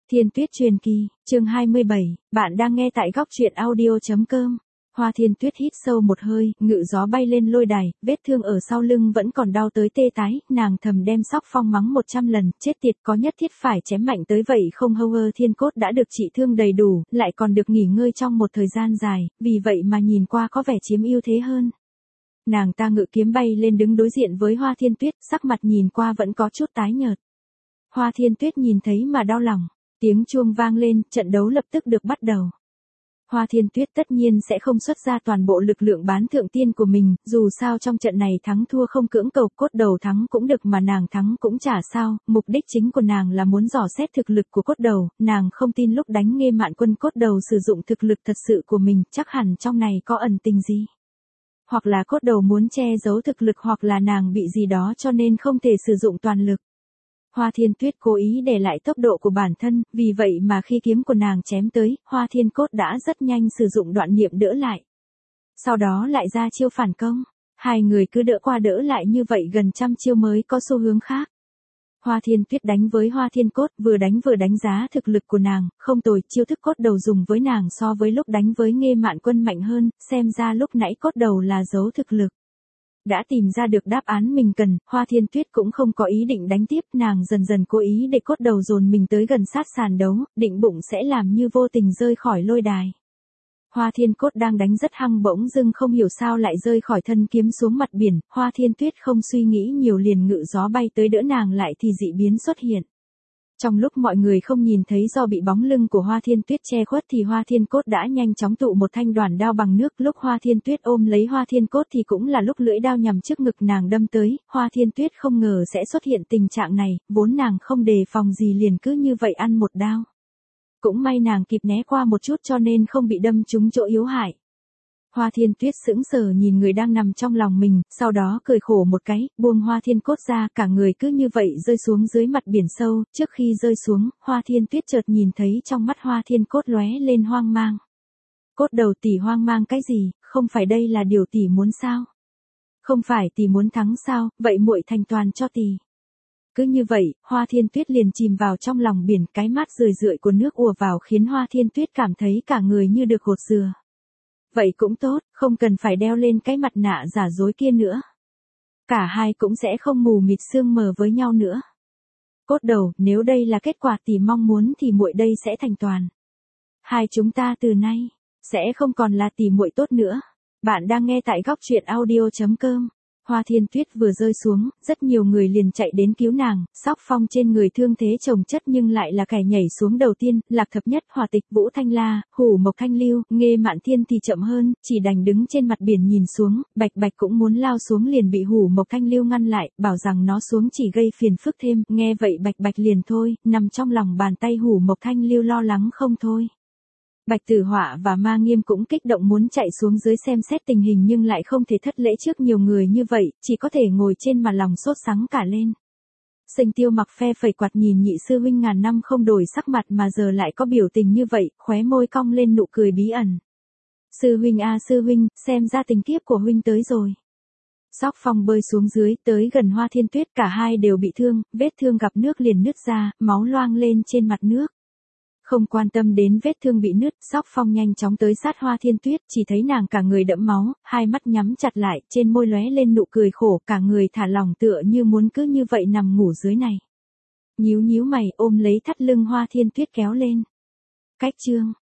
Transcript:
Thiên Tuyết truyền kỳ, chương 27, bạn đang nghe tại góc truyện audio.com. Hoa Thiên Tuyết hít sâu một hơi, ngự gió bay lên lôi đài, vết thương ở sau lưng vẫn còn đau tới tê tái, nàng thầm đem Sóc Phong mắng 100 lần, chết tiệt, có nhất thiết phải chém mạnh tới vậy không? Hâu Thiên Cốt đã được trị thương đầy đủ, lại còn được nghỉ ngơi trong một thời gian dài, vì vậy mà nhìn qua có vẻ chiếm ưu thế hơn. Nàng ta ngự kiếm bay lên đứng đối diện với Hoa Thiên Tuyết, sắc mặt nhìn qua vẫn có chút tái nhợt. Hoa Thiên Tuyết nhìn thấy mà đau lòng. Tiếng chuông vang lên, trận đấu lập tức được bắt đầu. Hoa Thiên Tuyết tất nhiên sẽ không xuất ra toàn bộ lực lượng bán thượng tiên của mình, dù sao trong trận này thắng thua không cưỡng cầu, cốt đầu thắng cũng được mà nàng thắng cũng chả sao, mục đích chính của nàng là muốn dò xét thực lực của cốt đầu, nàng không tin lúc đánh Nghê Mạn Quân cốt đầu sử dụng thực lực thật sự của mình, chắc hẳn trong này có ẩn tình gì. Hoặc là cốt đầu muốn che giấu thực lực hoặc là nàng bị gì đó cho nên không thể sử dụng toàn lực. Hoa Thiên Tuyết cố ý để lại tốc độ của bản thân, vì vậy mà khi kiếm của nàng chém tới, Hoa Thiên Cốt đã rất nhanh sử dụng đoạn niệm đỡ lại. Sau đó lại ra chiêu phản công, hai người cứ đỡ qua đỡ lại như vậy gần trăm chiêu mới có xu hướng khác. Hoa Thiên Tuyết đánh với Hoa Thiên Cốt, vừa đánh giá thực lực của nàng, không tồi, chiêu thức cốt đầu dùng với nàng so với lúc đánh với Nghê Mạn Quân mạnh hơn, xem ra lúc nãy cốt đầu là giấu thực lực. Đã tìm ra được đáp án mình cần, Hoa Thiên Tuyết cũng không có ý định đánh tiếp, nàng dần dần cố ý để cốt đầu dồn mình tới gần sát sàn đấu, định bụng sẽ làm như vô tình rơi khỏi lôi đài. Hoa Thiên Cốt đang đánh rất hăng bỗng dưng không hiểu sao lại rơi khỏi thân kiếm xuống mặt biển, Hoa Thiên Tuyết không suy nghĩ nhiều liền ngự gió bay tới đỡ nàng lại thì dị biến xuất hiện. Trong lúc mọi người không nhìn thấy do bị bóng lưng của Hoa Thiên Tuyết che khuất thì Hoa Thiên Cốt đã nhanh chóng tụ một thanh đoàn đao bằng nước, lúc Hoa Thiên Tuyết ôm lấy Hoa Thiên Cốt thì cũng là lúc lưỡi đao nhằm trước ngực nàng đâm tới, Hoa Thiên Tuyết không ngờ sẽ xuất hiện tình trạng này, vốn nàng không đề phòng gì liền cứ như vậy ăn một đao. Cũng may nàng kịp né qua một chút cho nên không bị đâm trúng chỗ yếu hại. Hoa Thiên Tuyết sững sờ nhìn người đang nằm trong lòng mình, sau đó cười khổ một cái, buông Hoa Thiên Cốt ra, cả người cứ như vậy rơi xuống dưới mặt biển sâu, trước khi rơi xuống, Hoa Thiên Tuyết chợt nhìn thấy trong mắt Hoa Thiên Cốt lóe lên hoang mang. Cốt đầu tỷ hoang mang cái gì, không phải đây là điều tỷ muốn sao? Không phải tỷ muốn thắng sao, vậy muội thành toàn cho tỷ. Cứ như vậy, Hoa Thiên Tuyết liền chìm vào trong lòng biển, cái mát rười rượi của nước ùa vào khiến Hoa Thiên Tuyết cảm thấy cả người như được gột dừa. Vậy cũng tốt, không cần phải đeo lên cái mặt nạ giả dối kia nữa. Cả hai cũng sẽ không mù mịt sương mờ với nhau nữa. Cốt đầu, nếu đây là kết quả tỷ mong muốn thì muội đây sẽ thành toàn. Hai chúng ta từ nay sẽ không còn là tỷ muội tốt nữa. Bạn đang nghe tại góc truyện audio.com. Hoa Thiên Tuyết vừa rơi xuống, rất nhiều người liền chạy đến cứu nàng, Sóc Phong trên người thương thế chồng chất nhưng lại là kẻ nhảy xuống đầu tiên, Lạc Thập Nhất, Hỏa Tịch, Vũ Thanh La, Hủ Mộc Thanh Lưu, Nghê Mạn Thiên thì chậm hơn, chỉ đành đứng trên mặt biển nhìn xuống, Bạch Bạch cũng muốn lao xuống liền bị Hủ Mộc Thanh Lưu ngăn lại, bảo rằng nó xuống chỉ gây phiền phức thêm, nghe vậy Bạch Bạch liền thôi, nằm trong lòng bàn tay Hủ Mộc Thanh Lưu lo lắng không thôi. Bạch Tử Họa và Ma Nghiêm cũng kích động muốn chạy xuống dưới xem xét tình hình nhưng lại không thể thất lễ trước nhiều người như vậy, chỉ có thể ngồi trên mà lòng sốt sắng cả lên. Sình Tiêu mặc phe phẩy quạt nhìn nhị sư huynh ngàn năm không đổi sắc mặt mà giờ lại có biểu tình như vậy, khóe môi cong lên nụ cười bí ẩn. Sư huynh a sư huynh, xem ra tình kiếp của huynh tới rồi. Sóc Phong bơi xuống dưới, tới gần Hoa Thiên Tuyết, cả hai đều bị thương, vết thương gặp nước liền nứt ra, máu loang lên trên mặt nước. Không quan tâm đến vết thương bị nứt, Sóc Phong nhanh chóng tới sát Hoa Thiên Tuyết, chỉ thấy nàng cả người đẫm máu, hai mắt nhắm chặt lại, trên môi lóe lên nụ cười khổ, cả người thả lỏng tựa như muốn cứ như vậy nằm ngủ dưới này. Nhíu nhíu mày, ôm lấy thắt lưng Hoa Thiên Tuyết kéo lên. Cách chương,